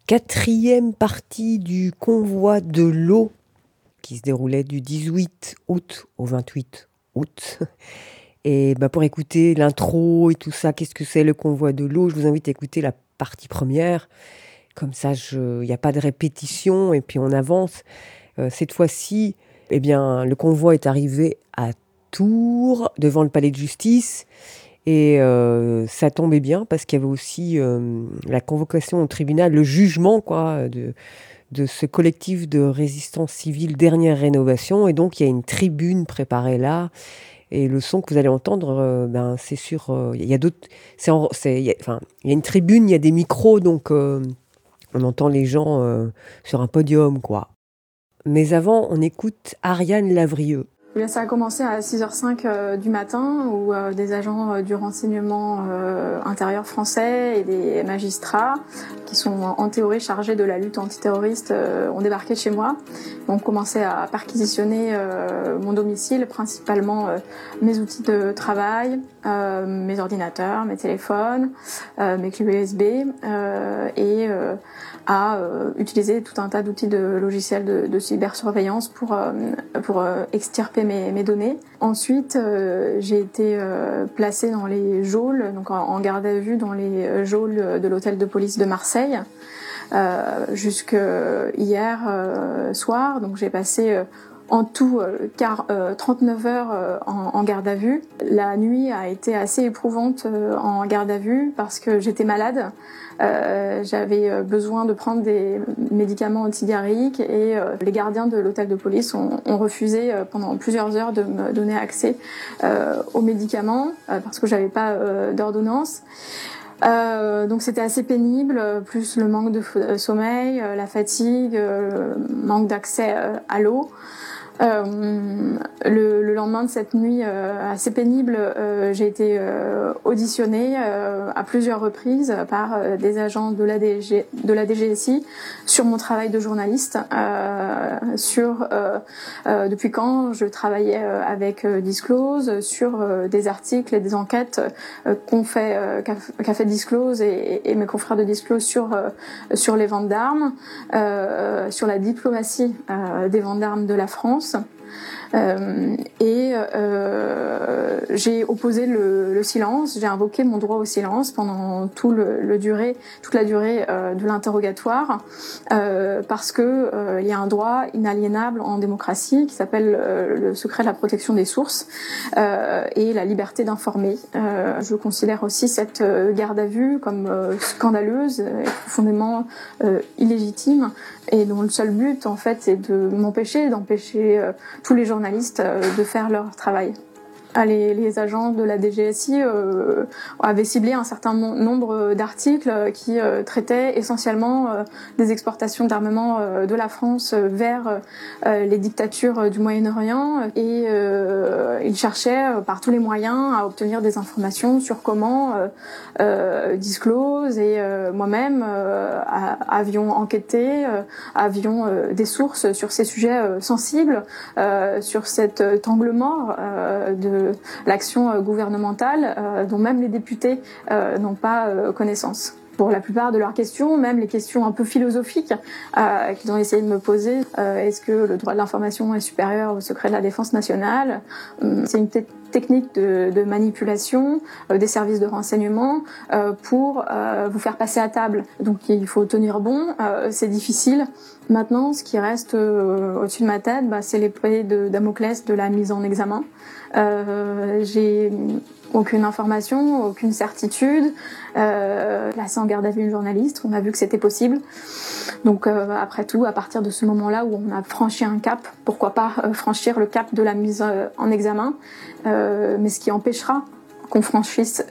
Quatrième partie du convoi de l'eau qui se déroulait du 18 août au 28 août. Et pour écouter l'intro et tout ça, qu'est-ce que c'est le convoi de l'eau, je vous invite à écouter la partie première. Comme ça, il n'y a pas de répétition et puis on avance. Cette fois-ci, le convoi est arrivé à Tours, devant le palais de justice. Et ça tombait bien parce qu'il y avait aussi la convocation au tribunal, le jugement de ce collectif de résistance civile Dernière Rénovation. Et donc, il y a une tribune préparée là. Et le son que vous allez entendre, c'est sur... Il y a d'autres... il y a une tribune, il y a des micros, donc on entend les gens sur un podium, quoi. Mais avant, on écoute Ariane Lavrieux. Ça a commencé à 6h05 du matin où des agents du renseignement intérieur français et des magistrats qui sont en théorie chargés de la lutte antiterroriste ont débarqué chez moi. On commençait à perquisitionner mon domicile, principalement mes outils de travail, mes ordinateurs, mes téléphones, mes clés USB et à utiliser tout un tas d'outils de logiciels de cybersurveillance pour extirper mes données. Ensuite, j'ai été placée dans les geôles, donc en garde à vue dans les geôles de l'hôtel de police de Marseille jusque hier soir. Donc j'ai passé en tout 39 heures en garde à vue. La nuit a été assez éprouvante en garde à vue parce que j'étais malade. J'avais besoin de prendre des médicaments antidiarrhéiques et les gardiens de l'hôtel de police ont refusé pendant plusieurs heures de me donner accès aux médicaments parce que j'avais pas d'ordonnance. Donc c'était assez pénible, plus le manque de sommeil, la fatigue, manque d'accès à l'eau. Le lendemain de cette nuit assez pénible, j'ai été auditionnée à plusieurs reprises par des agents de la DGSI sur mon travail de journaliste, sur depuis quand je travaillais avec Disclose, sur des articles et des enquêtes qu'a fait Disclose et mes confrères de Disclose sur les ventes d'armes, sur la diplomatie des ventes d'armes de la France. J'ai opposé le silence, j'ai invoqué mon droit au silence pendant toute la durée de l'interrogatoire parce que il y a un droit inaliénable en démocratie qui s'appelle le secret de la protection des sources et la liberté d'informer. Je considère aussi cette garde à vue comme scandaleuse et profondément illégitime et dont le seul but en fait c'est d'empêcher tous les journalistes de faire leur travail. Les agents de la DGSI avaient ciblé un certain nombre d'articles qui traitaient essentiellement des exportations d'armement de la France vers les dictatures du Moyen-Orient et ils cherchaient par tous les moyens à obtenir des informations sur comment Disclose et moi-même avions enquêté, avions des sources sur ces sujets sensibles, sur cet angle mort de l'action gouvernementale dont même les députés n'ont pas connaissance. Pour la plupart de leurs questions, même les questions un peu philosophiques qu'ils ont essayé de me poser, est-ce que le droit de l'information est supérieur au secret de la défense nationale ? C'est une technique de manipulation des services de renseignement pour vous faire passer à table. Donc il faut tenir bon, c'est difficile. Maintenant, ce qui reste au-dessus de ma tête, c'est l'épée de Damoclès de la mise en examen. J'ai aucune information, aucune certitude. Placer en garde à vue une journaliste, on a vu que c'était possible. Donc après tout, à partir de ce moment-là où on a franchi un cap, pourquoi pas franchir le cap de la mise en examen, mais ce qui empêchera qu'on franchisse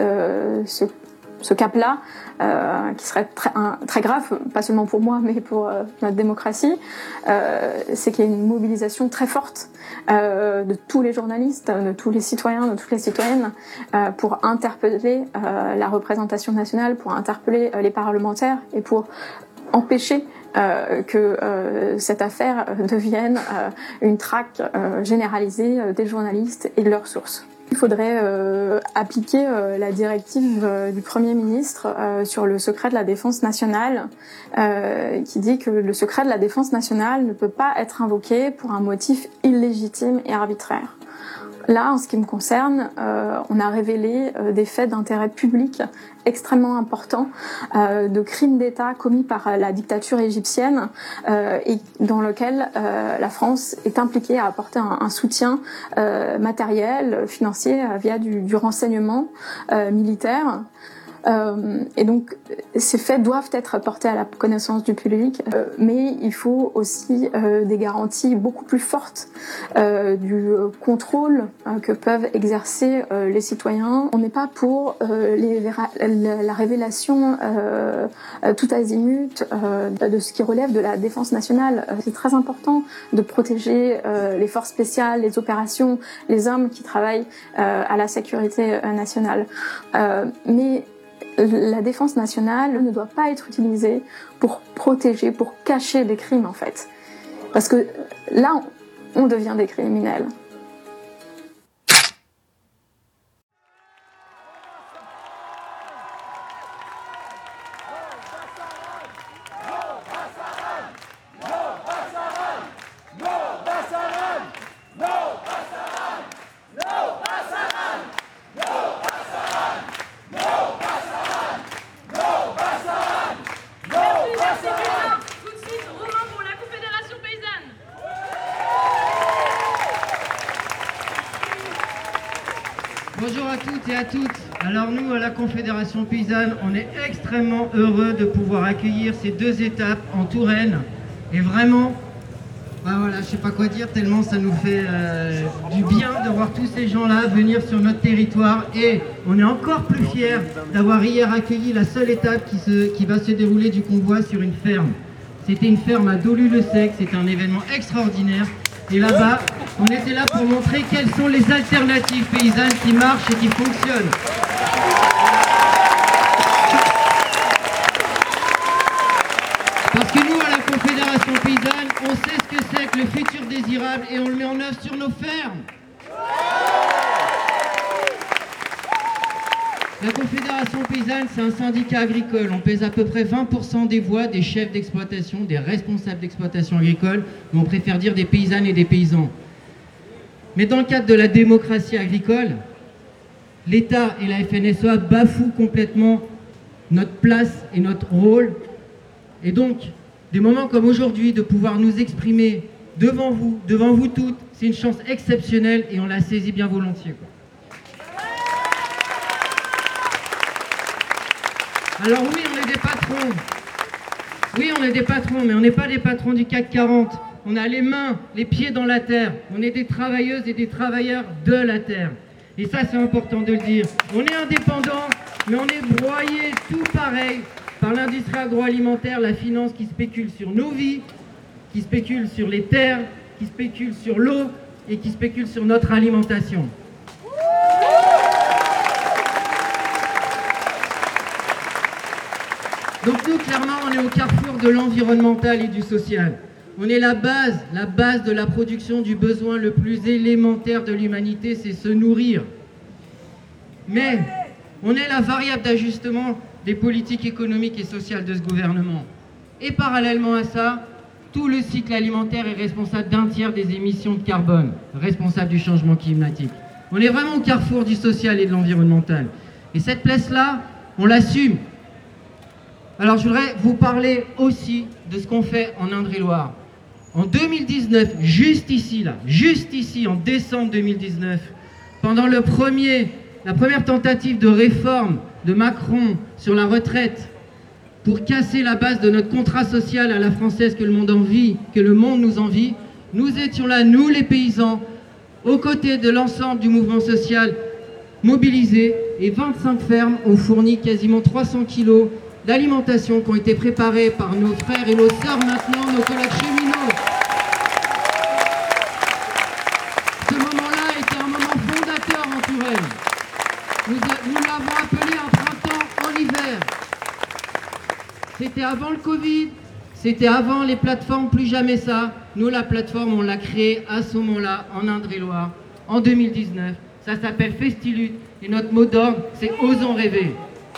ce cap-là, qui serait très grave, pas seulement pour moi, mais pour notre démocratie, c'est qu'il y a une mobilisation très forte de tous les journalistes, de tous les citoyens, de toutes les citoyennes, pour interpeller la représentation nationale, pour interpeller les parlementaires et pour empêcher que cette affaire devienne une traque généralisée des journalistes et de leurs sources. Il faudrait appliquer la directive du Premier ministre sur le secret de la défense nationale, qui dit que le secret de la défense nationale ne peut pas être invoqué pour un motif illégitime et arbitraire. Là, en ce qui me concerne, on a révélé des faits d'intérêt public extrêmement importants, de crimes d'État commis par la dictature égyptienne et dans lequel la France est impliquée à apporter un soutien matériel, financier via du renseignement militaire. Et donc, ces faits doivent être portés à la connaissance du public, mais il faut aussi des garanties beaucoup plus fortes du contrôle que peuvent exercer les citoyens. On n'est pas pour la révélation tout azimut de ce qui relève de la défense nationale. C'est très important de protéger les forces spéciales, les opérations, les hommes qui travaillent à la sécurité nationale. Mais la défense nationale ne doit pas être utilisée pour protéger, pour cacher des crimes en fait. Parce que là, on devient des criminels. Bonjour à toutes et à toutes. Alors nous, à la Confédération Paysanne, on est extrêmement heureux de pouvoir accueillir ces 2 étapes en Touraine. Et vraiment, voilà, je sais pas quoi dire, tellement ça nous fait du bien de voir tous ces gens-là venir sur notre territoire. Et on est encore plus fiers d'avoir hier accueilli la seule étape qui va se dérouler du convoi sur une ferme. C'était une ferme à Dolu-le-Sec, c'était un événement extraordinaire. Et là-bas, on était là pour montrer quelles sont les alternatives paysannes qui marchent et qui fonctionnent. Parce que nous, à la Confédération Paysanne, on sait ce que c'est que le futur désirable et on le met en œuvre sur nos fermes. La Confédération Paysanne, c'est un syndicat agricole. On pèse à peu près 20% des voix des chefs d'exploitation, des responsables d'exploitation agricole, mais on préfère dire des paysannes et des paysans. Mais dans le cadre de la démocratie agricole, l'État et la FNSEA bafouent complètement notre place et notre rôle. Et donc, des moments comme aujourd'hui, de pouvoir nous exprimer devant vous toutes, c'est une chance exceptionnelle et on la saisit bien volontiers, quoi. Alors oui, on est des patrons. Oui, on est des patrons, mais on n'est pas des patrons du CAC 40. On a les mains, les pieds dans la terre. On est des travailleuses et des travailleurs de la terre. Et ça, c'est important de le dire. On est indépendants, mais on est broyés tout pareil par l'industrie agroalimentaire, la finance qui spécule sur nos vies, qui spécule sur les terres, qui spécule sur l'eau et qui spécule sur notre alimentation. Donc nous, clairement, on est au carrefour de l'environnemental et du social. On est la base de la production du besoin le plus élémentaire de l'humanité, c'est se nourrir. Mais on est la variable d'ajustement des politiques économiques et sociales de ce gouvernement. Et parallèlement à ça, tout le cycle alimentaire est responsable d'un tiers des émissions de carbone, responsable du changement climatique. On est vraiment au carrefour du social et de l'environnemental. Et cette place-là, on l'assume. Alors je voudrais vous parler aussi de ce qu'on fait en Indre-et-Loire. En 2019, juste ici, en décembre 2019, pendant la première tentative de réforme de Macron sur la retraite, pour casser la base de notre contrat social à la française que le monde nous envie, nous étions là, nous les paysans, aux côtés de l'ensemble du mouvement social mobilisé, et 25 fermes ont fourni quasiment 300 kilos d'alimentation qui ont été préparées par nos frères et nos sœurs maintenant, nos collègues cheminots. Ce moment-là était un moment fondateur en Touraine. Nous l'avons appelé un printemps en hiver. C'était avant le Covid, c'était avant les plateformes Plus Jamais Ça. Nous, la plateforme, on l'a créée à ce moment-là, en Indre-et-Loire, en 2019. Ça s'appelle Festilut. Et notre mot d'ordre, c'est Osons rêver.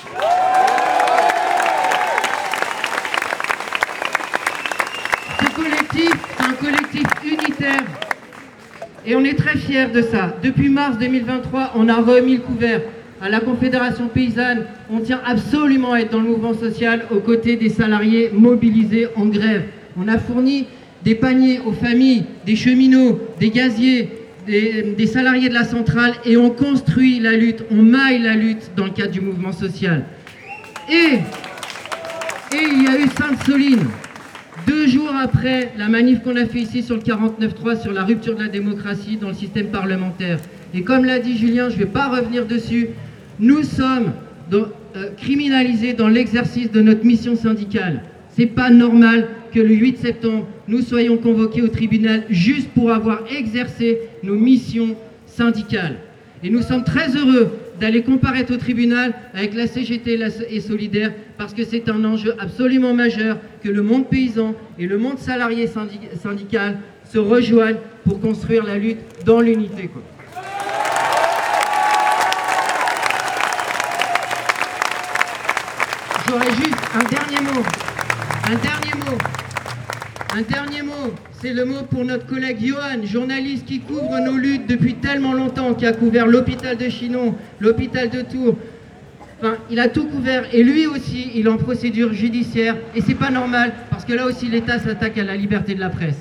Ce collectif, c'est un collectif unitaire. Et on est très fiers de ça. Depuis mars 2023, on a remis le couvert à la Confédération paysanne. On tient absolument à être dans le mouvement social aux côtés des salariés mobilisés en grève. On a fourni des paniers aux familles, des cheminots, des gaziers, des salariés de la centrale, et on construit la lutte, on maille la lutte dans le cadre du mouvement social. Et il y a eu Sainte-Soline. 2 jours après la manif qu'on a fait ici sur le 49.3, sur la rupture de la démocratie dans le système parlementaire. Et comme l'a dit Julien, je ne vais pas revenir dessus, nous sommes criminalisés dans l'exercice de notre mission syndicale. C'est pas normal que le 8 septembre, nous soyons convoqués au tribunal juste pour avoir exercé nos missions syndicales. Et nous sommes très heureux d'aller comparaître au tribunal avec la CGT et Solidaire, parce que c'est un enjeu absolument majeur que le monde paysan et le monde salarié syndical se rejoignent pour construire la lutte dans l'unité, quoi. J'aurais juste un dernier mot. Un dernier mot, c'est le mot pour notre collègue Johan, journaliste qui couvre nos luttes depuis tellement longtemps, qui a couvert l'hôpital de Chinon, l'hôpital de Tours. Enfin, il a tout couvert, et lui aussi, il est en procédure judiciaire, et c'est pas normal, parce que là aussi l'État s'attaque à la liberté de la presse.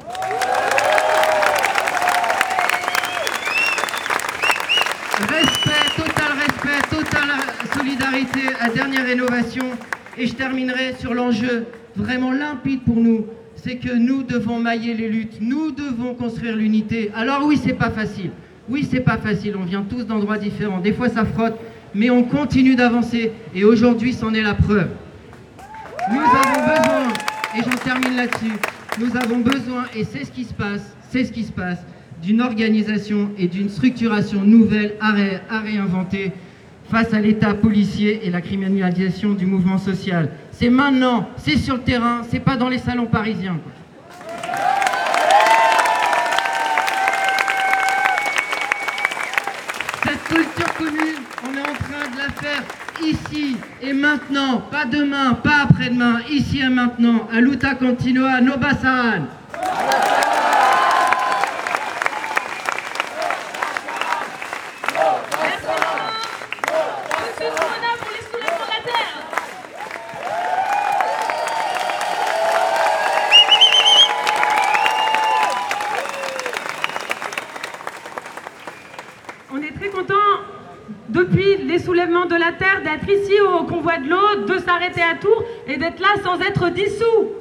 Respect, totale solidarité à dernière rénovation, et je terminerai sur l'enjeu vraiment limpide pour nous. C'est que nous devons mailler les luttes, nous devons construire l'unité. Alors oui, c'est pas facile. Oui, c'est pas facile, on vient tous d'endroits différents. Des fois, ça frotte, mais on continue d'avancer. Et aujourd'hui, c'en est la preuve. Nous avons besoin, et j'en termine là-dessus, nous avons besoin, et c'est ce qui se passe, d'une organisation et d'une structuration nouvelle à réinventer face à l'état policier et la criminalisation du mouvement social. C'est maintenant, c'est sur le terrain, c'est pas dans les salons parisiens, quoi. Cette culture commune, on est en train de la faire ici et maintenant, pas demain, pas après-demain, ici et maintenant, à Luta Continua, Nobasaran. De la terre, d'être ici au convoi de l'eau, de s'arrêter à Tours et d'être là sans être dissous.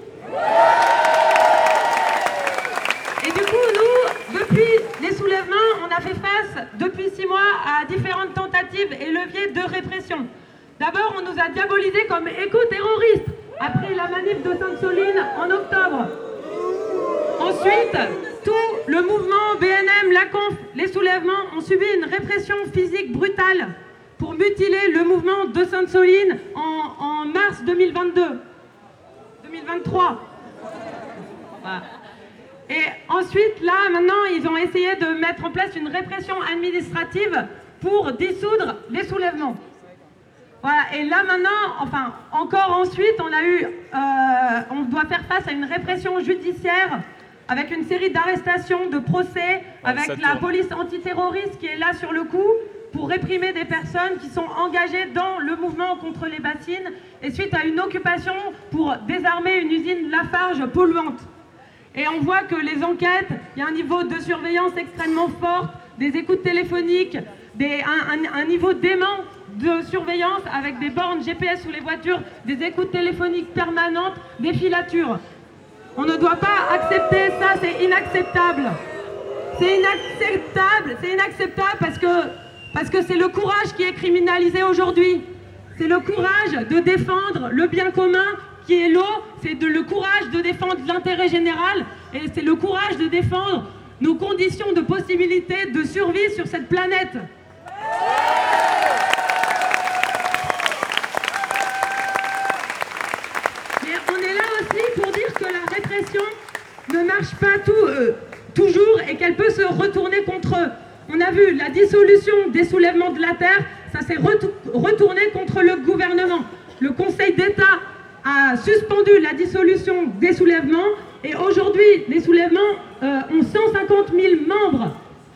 Et du coup, nous, depuis les soulèvements, on a fait face depuis 6 mois à différentes tentatives et leviers de répression. D'abord, on nous a diabolisés comme éco-terroristes après la manif de Sainte-Soline en octobre. Ensuite, tout le mouvement BNM, la Conf, les soulèvements ont subi une répression physique brutale pour mutiler le mouvement de Sainte-Soline en mars 2023. Voilà. Et ensuite, là, maintenant, ils ont essayé de mettre en place une répression administrative pour dissoudre les soulèvements. Voilà. Et là, maintenant, enfin, encore ensuite, on doit faire face à une répression judiciaire avec une série d'arrestations, de procès, avec la police antiterroriste qui est là sur le coup, pour réprimer des personnes qui sont engagées dans le mouvement contre les bassines et suite à une occupation pour désarmer une usine Lafarge polluante. Et on voit que les enquêtes, il y a un niveau de surveillance extrêmement fort, des écoutes téléphoniques, un niveau dément de surveillance avec des bornes GPS sous les voitures, des écoutes téléphoniques permanentes, des filatures. On ne doit pas accepter ça, c'est inacceptable. C'est inacceptable parce que c'est le courage qui est criminalisé aujourd'hui. C'est le courage de défendre le bien commun qui est l'eau. C'est le courage de défendre l'intérêt général. Et c'est le courage de défendre nos conditions de possibilité de survie sur cette planète. Mais on est là aussi pour dire que la répression ne marche pas toujours et qu'elle peut se retourner contre eux. On a vu la dissolution des soulèvements de la terre, ça s'est retourné contre le gouvernement. Le Conseil d'État a suspendu la dissolution des soulèvements et aujourd'hui, les soulèvements ont 150 000 membres.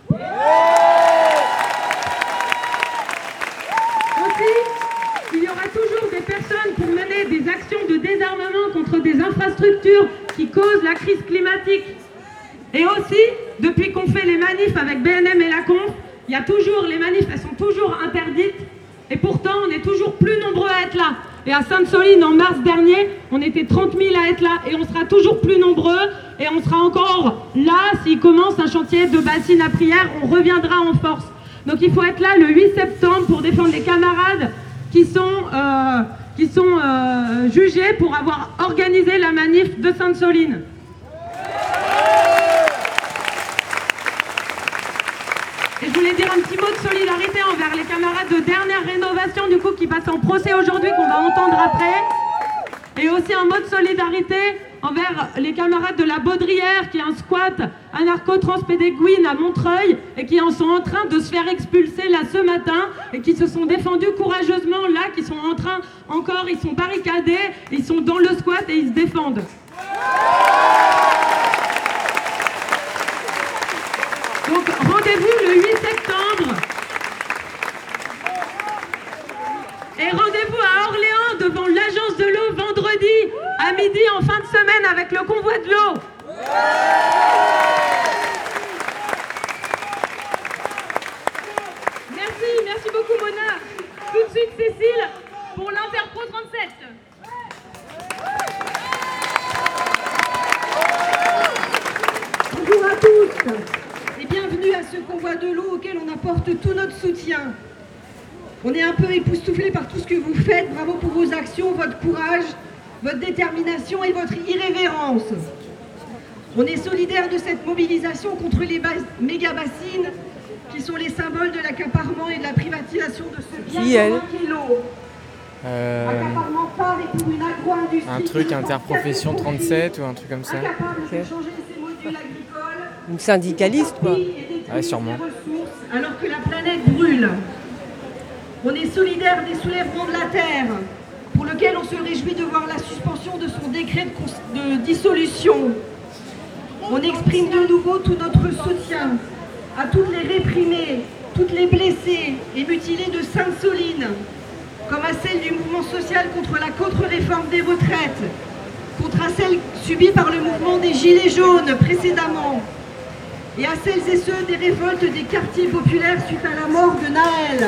Aussi, il y aura toujours des personnes pour mener des actions de désarmement contre des infrastructures qui causent la crise climatique. Et aussi, depuis qu'on fait les manifs avec BNM et la Conf, il y a toujours, les manifs, elles sont toujours interdites. Et pourtant, on est toujours plus nombreux à être là. Et à Sainte-Soline, en mars dernier, on était 30 000 à être là. Et on sera toujours plus nombreux. Et on sera encore là, s'il commence un chantier de bassines à prière, on reviendra en force. Donc il faut être là le 8 septembre pour défendre les camarades qui sont jugés pour avoir organisé la manif de Sainte-Soline. Et je voulais dire un petit mot de solidarité envers les camarades de dernière rénovation, du coup, qui passent en procès aujourd'hui, qu'on va entendre après. Et aussi un mot de solidarité envers les camarades de la Baudrière, qui est un squat anarcho-transpédéguine à Montreuil, et qui en sont en train de se faire expulser là ce matin, et qui se sont défendus courageusement là, qui sont en train encore, ils sont barricadés, ils sont dans le squat et ils se défendent. Donc rendez-vous le 8 septembre et rendez-vous à Orléans devant l'agence de l'eau vendredi à midi en fin de semaine avec le convoi de l'eau. Merci beaucoup Mona. Tout de suite Cécile pour l'Interpro 37. Bonjour à tous et bienvenue à ce convoi de l'eau auquel on apporte tout notre soutien. On est un peu époustouflé par tout ce que vous faites. Bravo pour vos actions, votre courage, votre détermination et votre irrévérence. On est solidaires de cette mobilisation contre les méga-bassines qui sont les symboles de l'accaparement et de la privatisation de ce bien commun qu'est l'eau. Accaparement par et pour une agro-industrie. Un truc interprofession 37 ou un truc comme ça. Incapable de changer ses modules agricoles. Une syndicaliste, quoi. Ouais, sûrement. Alors que la planète brûle. On est solidaire des soulèvements de la Terre, pour lequel on se réjouit de voir la suspension de son décret de dissolution. On exprime de nouveau tout notre soutien à toutes les réprimées, toutes les blessées et mutilées de Sainte-Soline, comme à celles du mouvement social contre la contre-réforme des retraites, contre celles subies par le mouvement des Gilets jaunes précédemment, et à celles et ceux des révoltes des quartiers populaires suite à la mort de Naël.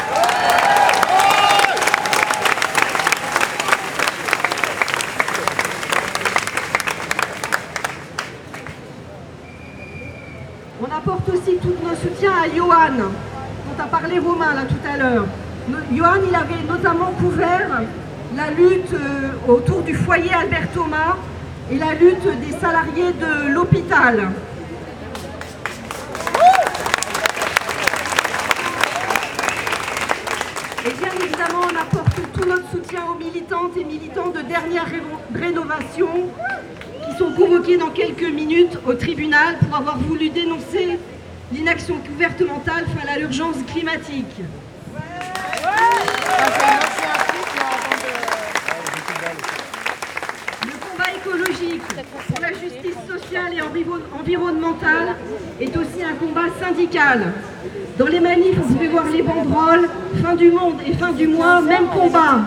On apporte aussi tout notre soutien à Johan, dont a parlé Romain là tout à l'heure. Johan, il avait notamment couvert la lutte autour du foyer Albert Thomas et la lutte des salariés de l'hôpital. Et bien évidemment, on apporte tout notre soutien aux militantes et militants de dernière rénovation qui sont convoqués dans quelques minutes au tribunal pour avoir voulu dénoncer l'inaction gouvernementale face à l'urgence climatique. Le combat écologique pour la justice sociale et environnementale est aussi un combat syndical. Dans les manifs, vous pouvez voir les banderoles, fin du monde et fin du mois, même combat.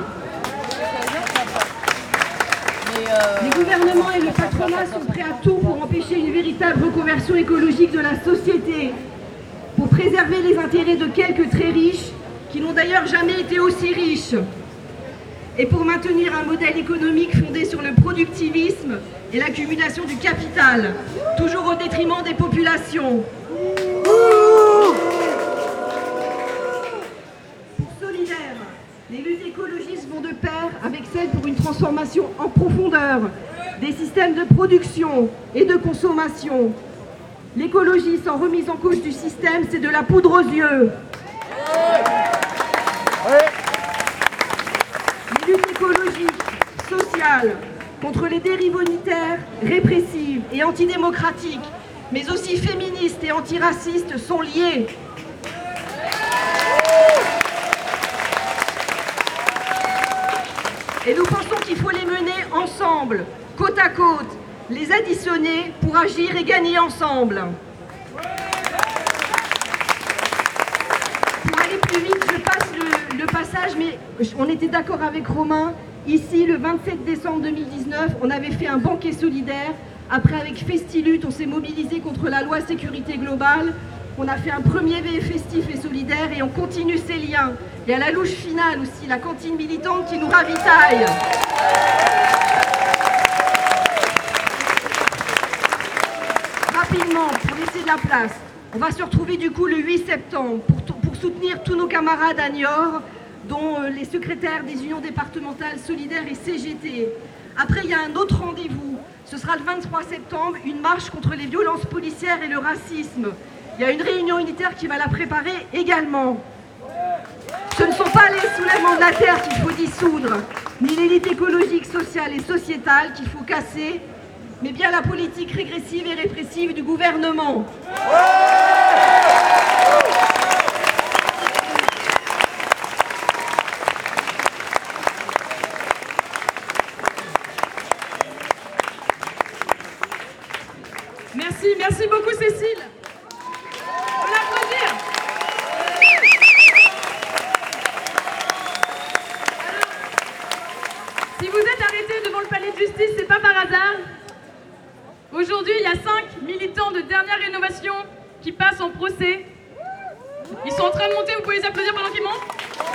Les gouvernements et le patronat sont prêts à tout pour empêcher une véritable reconversion écologique de la société, pour préserver les intérêts de quelques très riches, qui n'ont d'ailleurs jamais été aussi riches, et pour maintenir un modèle économique fondé sur le productivisme et l'accumulation du capital, toujours au détriment des populations. Les luttes écologistes vont de pair avec celles pour une transformation en profondeur des systèmes de production et de consommation. L'écologie sans remise en cause du système, c'est de la poudre aux yeux. Les luttes écologiques, sociales, contre les dérives unitaires, répressives et antidémocratiques mais aussi féministes et antiracistes sont liées. Et nous pensons qu'il faut les mener ensemble, côte à côte, les additionner pour agir et gagner ensemble. Pour aller plus vite, je passe le passage, mais on était d'accord avec Romain. Ici, le 27 décembre 2019, on avait fait un banquet solidaire. Après, avec Festilut, on s'est mobilisé contre la loi sécurité globale. On a fait un premier veillé festif et solidaire et on continue ces liens. Et à la louche finale aussi, la cantine militante qui nous ravitaille. Rapidement, pour laisser de la place, on va se retrouver du coup le 8 septembre pour soutenir tous nos camarades à Niort, dont les secrétaires des unions départementales solidaires et CGT. Après, il y a un autre rendez-vous. Ce sera le 23 septembre, une marche contre les violences policières et le racisme. Il y a une réunion unitaire qui va la préparer également. Ce ne sont pas les soulèvements de la terre qu'il faut dissoudre, ni l'élite écologique, sociale et sociétale qu'il faut casser, mais bien la politique régressive et répressive du gouvernement. Merci beaucoup Cécile. On l'applaudir. Si vous êtes arrêtés devant le palais de justice, c'est pas par hasard. Aujourd'hui, il y a 5 militants de dernière rénovation qui passent en procès. Ils sont en train de monter, vous pouvez les applaudir pendant qu'ils montent.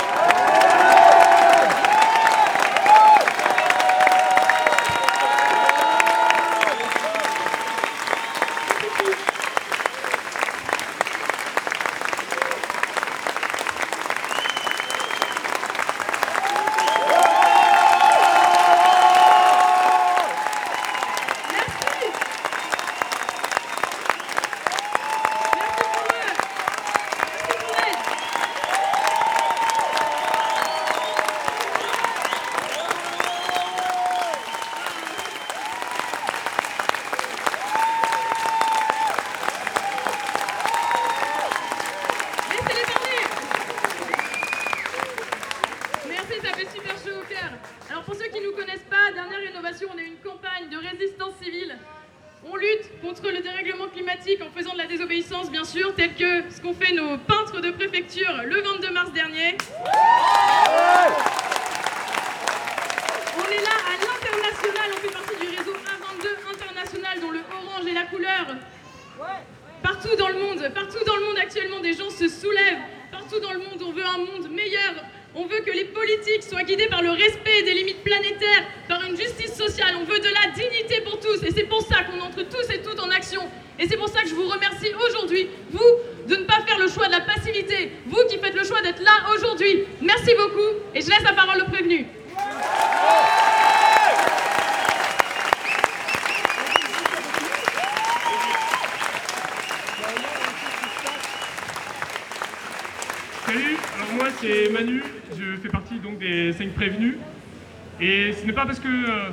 Salut, alors moi c'est Manu, je fais partie donc des 5 prévenus. Et ce n'est pas parce que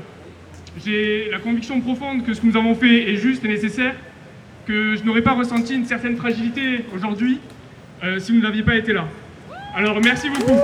j'ai la conviction profonde que ce que nous avons fait est juste et nécessaire que je n'aurais pas ressenti une certaine fragilité aujourd'hui si vous n'aviez pas été là. Alors merci beaucoup.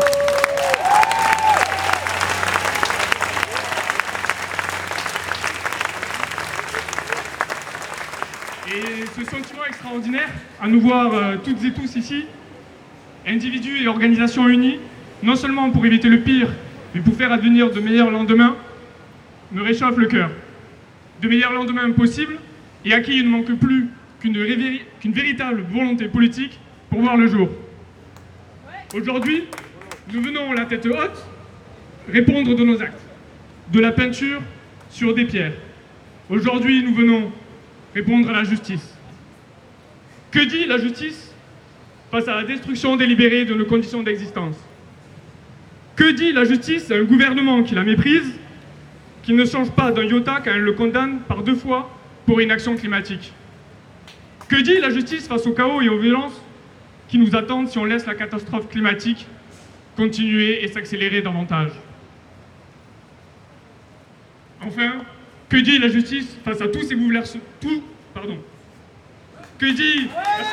Et ce sentiment extraordinaire, à nous voir toutes et tous ici, individus et organisations unis, non seulement pour éviter le pire, mais pour faire advenir de meilleurs lendemains, me réchauffe le cœur. De meilleurs lendemains possibles, et à qui il ne manque plus qu'une véritable volonté politique pour voir le jour. Aujourd'hui, nous venons la tête haute répondre de nos actes, de la peinture sur des pierres. Aujourd'hui, nous venons répondre à la justice. Que dit la justice face à la destruction délibérée de nos conditions d'existence? Que dit la justice à un gouvernement qui la méprise, qui ne change pas d'un iota quand elle le condamne par 2 fois pour inaction climatique? Que dit la justice face au chaos et aux violences qui nous attendent si on laisse la catastrophe climatique continuer et s'accélérer davantage? Enfin, que dit la justice face à tous ces Que dit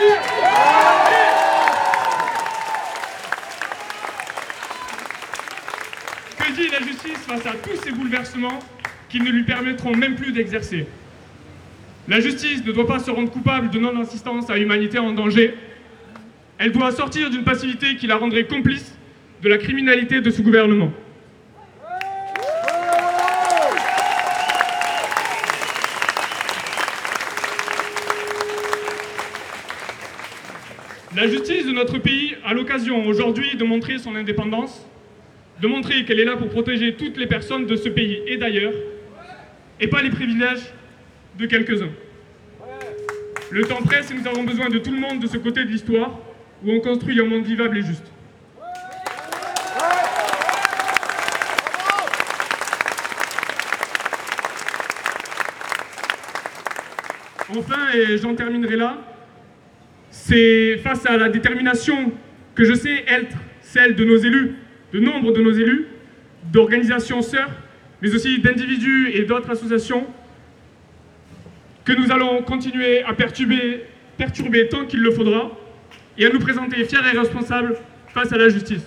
Que dit la justice face à tous ces bouleversements qui ne lui permettront même plus d'exercer? La justice ne doit pas se rendre coupable de non-assistance à l'humanité en danger. Elle doit sortir d'une passivité qui la rendrait complice de la criminalité de ce gouvernement. La justice de notre pays a l'occasion aujourd'hui de montrer son indépendance, de montrer qu'elle est là pour protéger toutes les personnes de ce pays et d'ailleurs, et pas les privilèges de quelques-uns. Le temps presse et nous avons besoin de tout le monde de ce côté de l'histoire où on construit un monde vivable et juste. Enfin, et j'en terminerai là, c'est face à la détermination que je sais être celle de nos élus, de nombre de nos élus, d'organisations sœurs, mais aussi d'individus et d'autres associations, que nous allons continuer à perturber tant qu'il le faudra, et à nous présenter fiers et responsables face à la justice.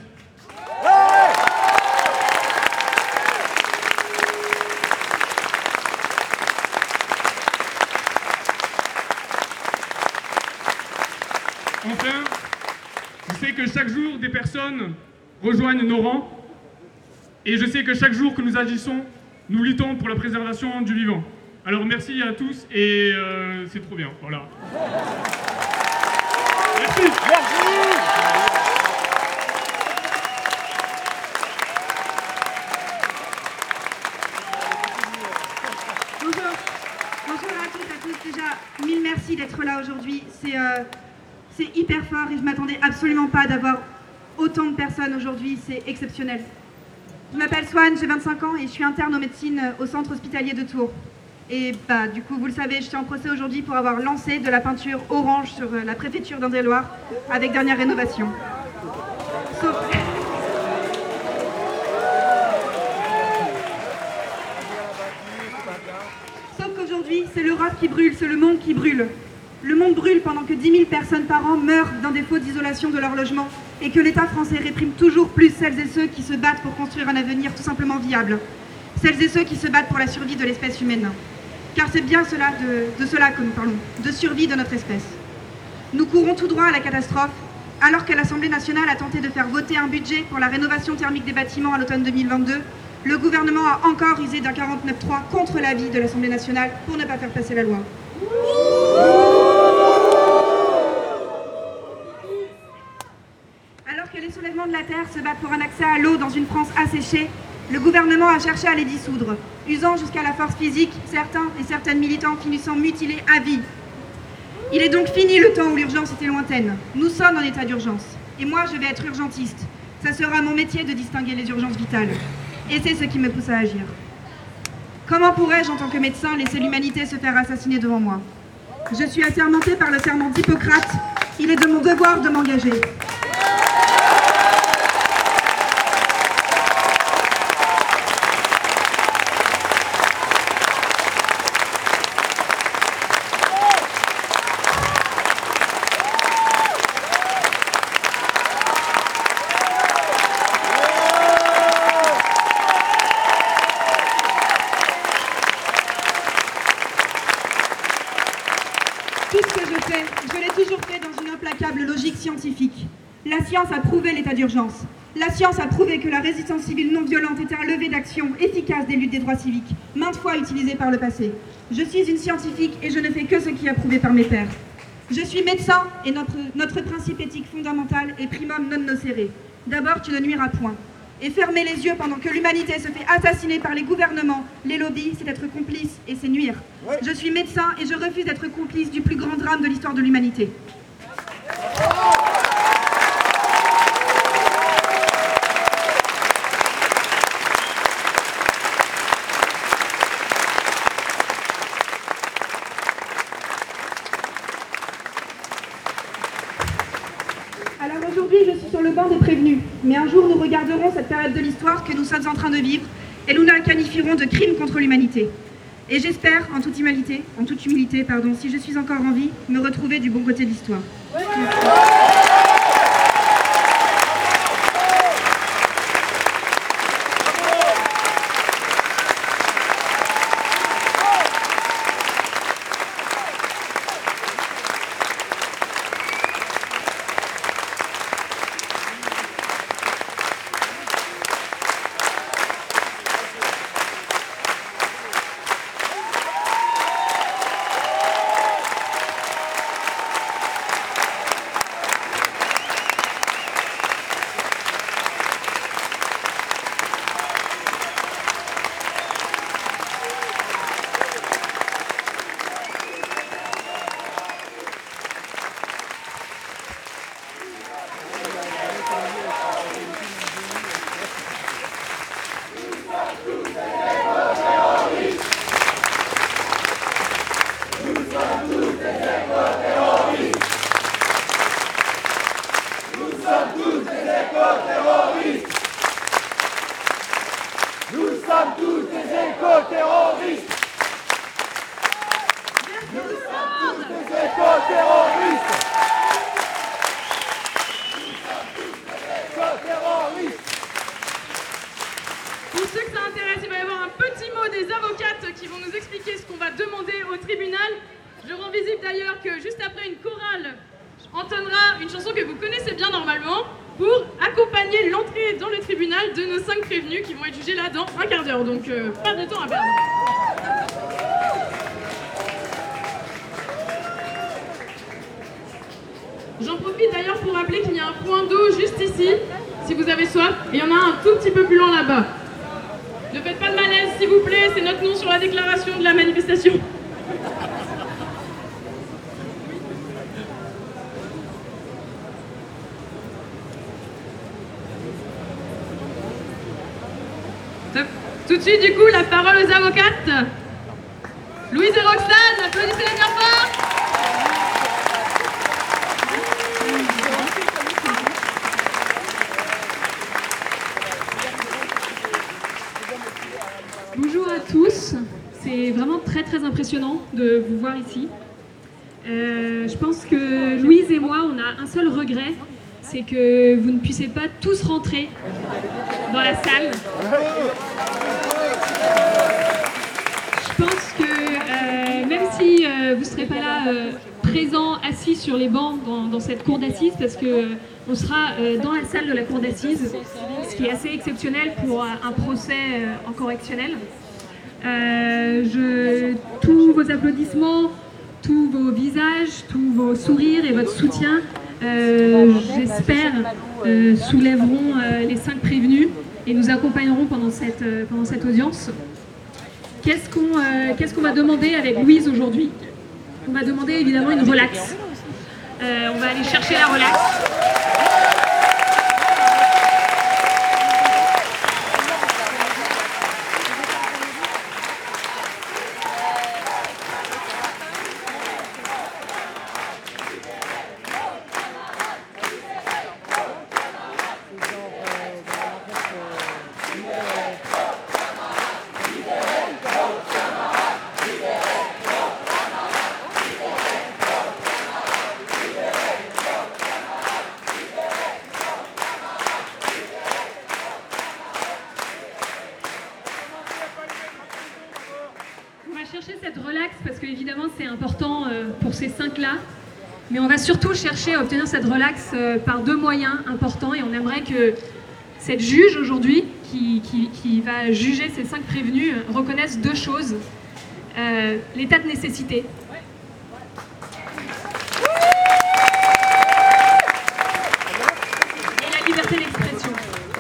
Enfin, je sais que chaque jour, des personnes rejoignent nos rangs, et je sais que chaque jour que nous agissons, nous luttons pour la préservation du vivant. Alors merci à tous, et c'est trop bien, voilà. Merci. Bonjour à toutes et à tous. Déjà, mille merci d'être là aujourd'hui. C'est hyper fort et je ne m'attendais absolument pas d'avoir autant de personnes aujourd'hui. C'est exceptionnel. Je m'appelle Swan, j'ai 25 ans et je suis interne en médecine au centre hospitalier de Tours. Et du coup, vous le savez, je suis en procès aujourd'hui pour avoir lancé de la peinture orange sur la préfecture d'Indre-et-Loire avec dernière rénovation. Sauf qu'aujourd'hui, c'est l'Europe qui brûle, c'est le monde qui brûle. Le monde brûle pendant que 10 000 personnes par an meurent d'un défaut d'isolation de leur logement et que l'État français réprime toujours plus celles et ceux qui se battent pour construire un avenir tout simplement viable. Celles et ceux qui se battent pour la survie de l'espèce humaine. Car c'est bien de cela que nous parlons, de survie de notre espèce. Nous courons tout droit à la catastrophe, alors que l'Assemblée nationale a tenté de faire voter un budget pour la rénovation thermique des bâtiments à l'automne 2022. Le gouvernement a encore usé d'un 49.3 contre l'avis de l'Assemblée nationale pour ne pas faire passer la loi. Alors que les soulèvements de la Terre se battent pour un accès à l'eau dans une France asséchée, le gouvernement a cherché à les dissoudre, usant jusqu'à la force physique, certains et certaines militants finissant mutilés à vie. Il est donc fini le temps où l'urgence était lointaine. Nous sommes en état d'urgence. Et moi, je vais être urgentiste. Ça sera mon métier de distinguer les urgences vitales. Et c'est ce qui me pousse à agir. Comment pourrais-je, en tant que médecin, laisser l'humanité se faire assassiner devant moi? Je suis assermentée par le serment d'Hippocrate. Il est de mon devoir de m'engager. Je l'ai toujours fait dans une implacable logique scientifique. La science a prouvé l'état d'urgence. La science a prouvé que la résistance civile non violente était un levier d'action efficace des luttes des droits civiques, maintes fois utilisé par le passé. Je suis une scientifique et je ne fais que ce qui est approuvé par mes pairs. Je suis médecin et notre principe éthique fondamental est primum non nocere. D'abord, tu ne nuiras point. Et fermer les yeux pendant que l'humanité se fait assassiner par les gouvernements, les lobbies, c'est être complice et c'est nuire. Je suis médecin et je refuse d'être complice du plus grand drame de l'histoire de l'humanité. Alors aujourd'hui, je suis sur le banc des prévenus, mais un jour nous regarderons cette période de l'histoire que nous sommes en train de vivre et nous la qualifierons de crime contre l'humanité. Et j'espère, en toute humilité, si je suis encore en vie, me retrouver du bon côté de l'histoire. Pour ceux que ça intéresse, il va y avoir un petit mot des avocates qui vont nous expliquer ce qu'on va demander au tribunal. Je rends visible d'ailleurs que juste après une chorale entonnera une chanson que vous connaissez bien normalement pour accompagner l'entrée dans le tribunal de nos 5 prévenus qui vont être jugés là dans un quart d'heure. Donc pas de temps à perdre. J'en profite d'ailleurs pour rappeler qu'il y a un point d'eau juste ici, si vous avez soif, et il y en a un tout petit peu plus loin là-bas. Ne faites pas de malaise, s'il vous plaît, c'est notre nom sur la déclaration de la manifestation. Top. Tout de suite, du coup, la parole aux avocates. Louise et Roxane, applaudissez-les bien fort. Bonjour à tous, c'est vraiment très impressionnant de vous voir ici. Je pense que Louise et moi, on a un seul regret, c'est que vous ne puissiez pas tous rentrer dans la salle. Je pense que même si vous ne serez pas là présents, assis sur les bancs dans cette cour d'assises, parce qu'on sera dans la salle de la cour d'assises, ce qui est assez exceptionnel pour un procès en correctionnel. Tous vos applaudissements, tous vos visages, tous vos sourires et votre soutien, j'espère, soulèveront les 5 prévenus et nous accompagneront pendant cette audience. Qu'est-ce qu'on va demander avec Louise aujourd'hui? On va demander évidemment une relaxe. On va aller chercher la relaxe. Chercher cette relaxe parce que évidemment c'est important pour ces 5-là, mais on va surtout chercher à obtenir cette relaxe par 2 moyens importants et on aimerait que cette juge aujourd'hui qui va juger ces 5 prévenus reconnaisse 2 choses. L'état de nécessité. Et la liberté d'expression.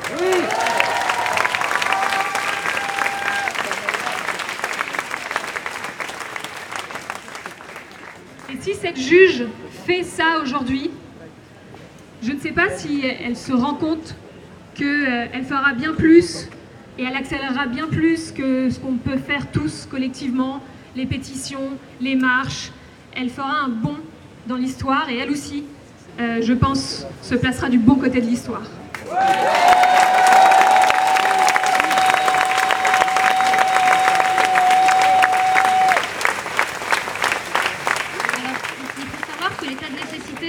Et si cette juge fait ça aujourd'hui, je ne sais pas si elle se rend compte qu'elle fera bien plus et elle accélérera bien plus que ce qu'on peut faire tous collectivement, les pétitions, les marches. Elle fera un bond dans l'histoire et elle aussi, je pense, se placera du bon côté de l'histoire.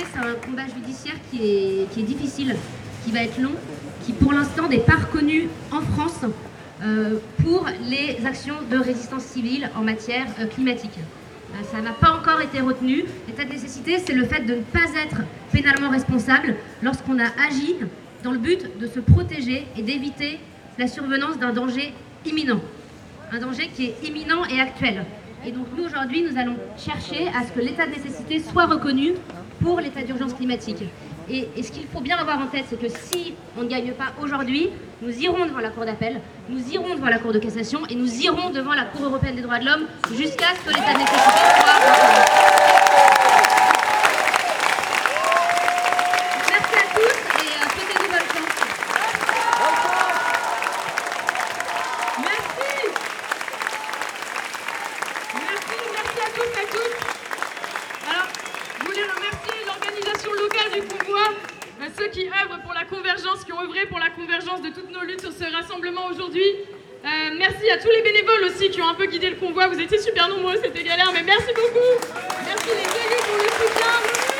c'est un combat judiciaire qui est difficile, qui va être long, qui pour l'instant n'est pas reconnu en France pour les actions de résistance civile en matière climatique. Ça n'a pas encore été retenu. L'état de nécessité, c'est le fait de ne pas être pénalement responsable lorsqu'on a agi dans le but de se protéger et d'éviter la survenance d'un danger imminent. Un danger qui est imminent et actuel. Et donc nous, aujourd'hui, nous allons chercher à ce que l'état de nécessité soit reconnu pour l'état d'urgence climatique. Et ce qu'il faut bien avoir en tête, c'est que si on ne gagne pas aujourd'hui, nous irons devant la Cour d'appel, nous irons devant la Cour de cassation et nous irons devant la Cour européenne des droits de l'homme jusqu'à ce que l'état de nécessité soit reconnu. Merci à tous et souhaitez-nous bonne chance. Merci à tous et à toutes. Alors, je voulais remercier l'organisation locale du convoi, ceux qui œuvrent pour la convergence, qui ont œuvré pour la convergence de toutes nos luttes sur ce rassemblement aujourd'hui. Merci à tous les bénévoles aussi qui ont un peu guidé le convoi. Vous étiez super nombreux, c'était galère, mais merci beaucoup. Merci les élus pour le soutien.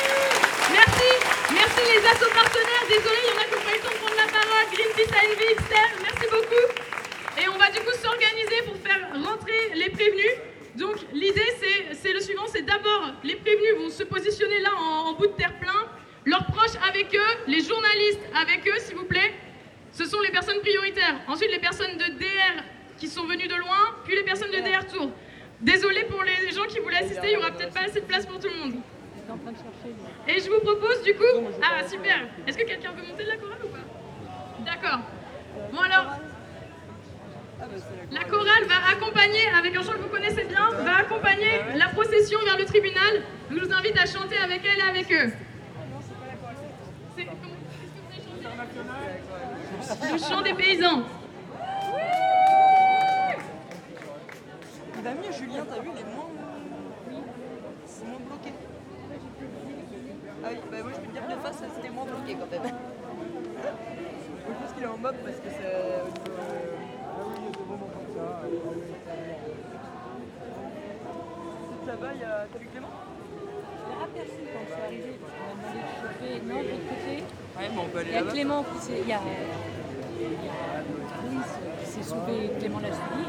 Merci les assos partenaires. Désolé, il y en a qui n'ont pas eu le temps de prendre la parole. Greenpeace, ANV, XTER, merci beaucoup. Et on va du coup s'organiser pour faire rentrer les prévenus. Donc l'idée c'est le suivant, c'est d'abord les prévenus vont se positionner là en bout de terre-plein, leurs proches avec eux, les journalistes avec eux s'il vous plaît, ce sont les personnes prioritaires. Ensuite les personnes de DR qui sont venues de loin, puis les personnes de DR Tour. Désolé pour les gens qui voulaient assister, il n'y aura peut-être pas assez de place pour tout le monde. Et je vous propose du coup, ah super, est-ce que quelqu'un veut monter de la chorale ou pas? D'accord. Bon alors, la chorale va accompagner, avec un chant que vous connaissez bien, va accompagner la procession vers le tribunal. Je vous invite à chanter avec elle et avec eux. Le chant des paysans. Il va mieux, Julien, t'as vu, il est moins... C'est moins bloqué. Ah oui, bah moi je peux te dire que de face, c'était moins bloqué quand même. Je pense qu'il est en mob parce que c'est... Là-bas, t'as vu Clément? Je l'ai aperçu quand je suis arrivée, parce qu'on m'a demandé de chauffer. Non, de l'autre côté. Ouais, bon, on peut aller il y a là-bas. Clément qui s'est... Il y a Louis qui s'est sauvé, Clément l'a suivi.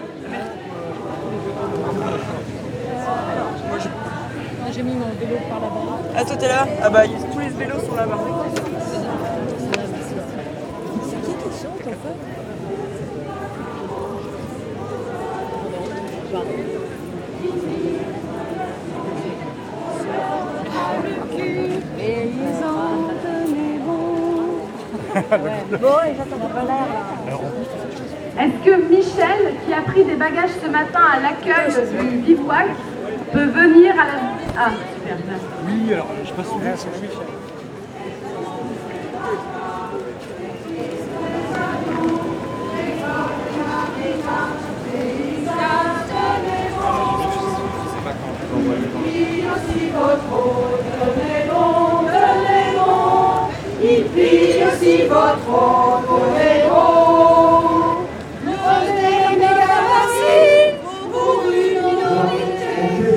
Moi j'ai mis mon vélo par là-bas. Ah, toi t'es là? Ah bah, tous les vélos sont là-bas. C'est qui chante en fait? Bon, et j'attends pas l'air là. Est-ce que Michel, qui a pris des bagages ce matin à l'accueil du bivouac, peut venir à la... Ah, super, merci. Oui, alors je passe souvent sur le Michel. Il plie aussi votre eau, donnez-vous. Donnez mes capacités pour une minorité.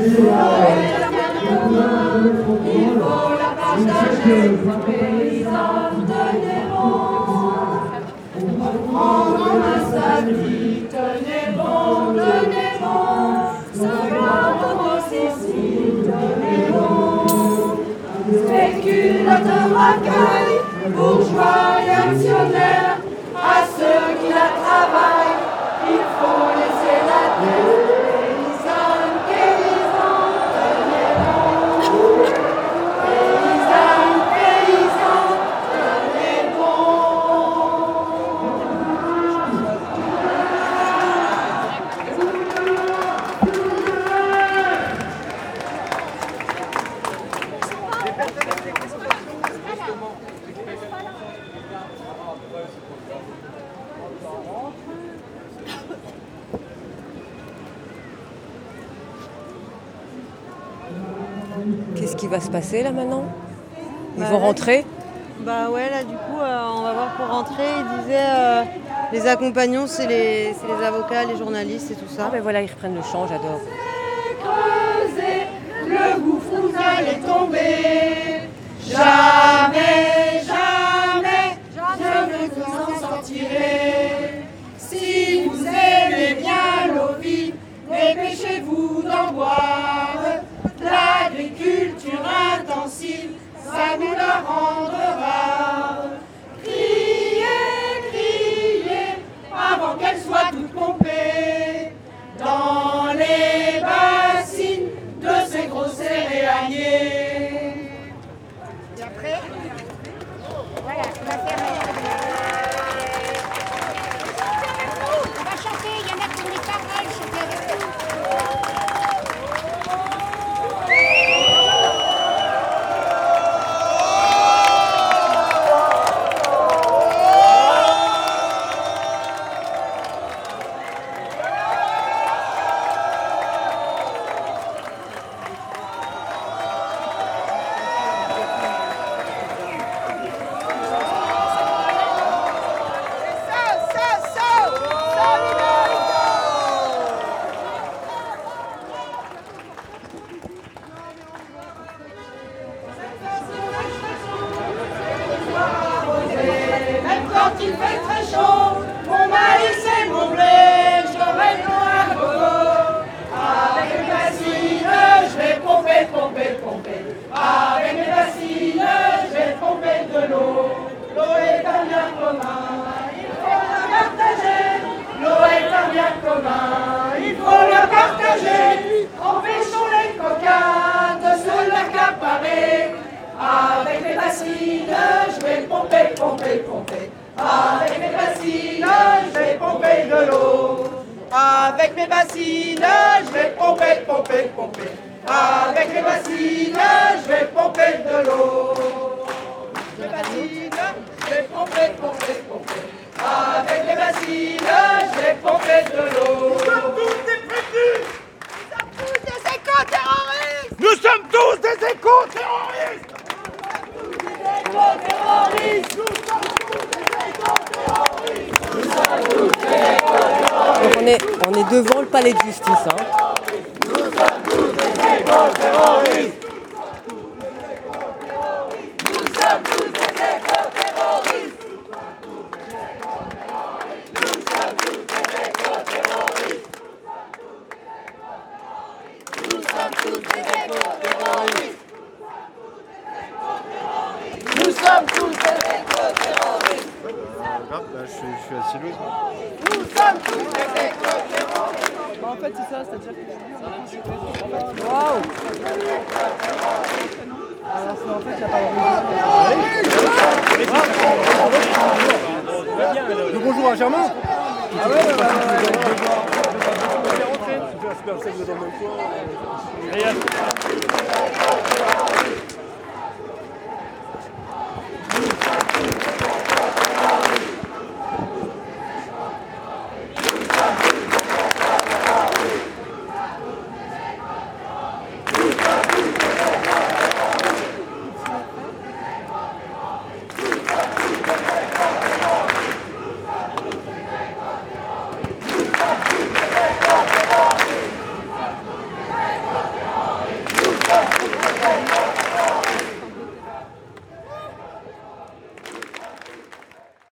Il faut la partager, paysans, donnez-vous. Reprendre en main sa vie, tenez bon, donnez bon. Savoir processus, donnez bon. Spéculateur accueil, bourgeois et actionnaires, à ceux qui la travaillent, il faut laisser la terre. Paysannes, paysans, tenez bon. Paysannes, paysans, tenez Qu'est-ce qui va se passer là maintenant? Ils Bah, vont rentrer? Bah ouais, là du coup, on va voir pour rentrer. Il disait les accompagnants, c'est les avocats, les journalistes et tout ça. Ah ben voilà, ils reprennent le chant, j'adore. creuser, le gouffre où vous allez tomber. Avec mes bassines, je vais pomper, pomper, pomper. Avec mes bassines, je vais pomper de l'eau. Mes bassines, je vais pomper, pomper, pomper. Avec les bassines, je vais pomper de l'eau. Nous sommes tous des prévenus. Nous sommes tous des éco-terroristes. Nous sommes tous des éco-terroristes. On est devant le palais de justice. Hein. Nous sommes tous des éco-terroristes. Nous sommes tous des éco-terroristes. Nous sommes tous des éco-terroristes. Nous sommes tous des éco-terroristes. Nous sommes tous des éco-terroristes. Je suis à Silos. Nous sommes tous des éco-terroristes. En fait, c'est ça, c'est-à-dire que... Waouh! Alors, en fait, il n'y a pas de... Bonjour à Germain. Ah ouais, Super, c'est que vous êtes dans le coin.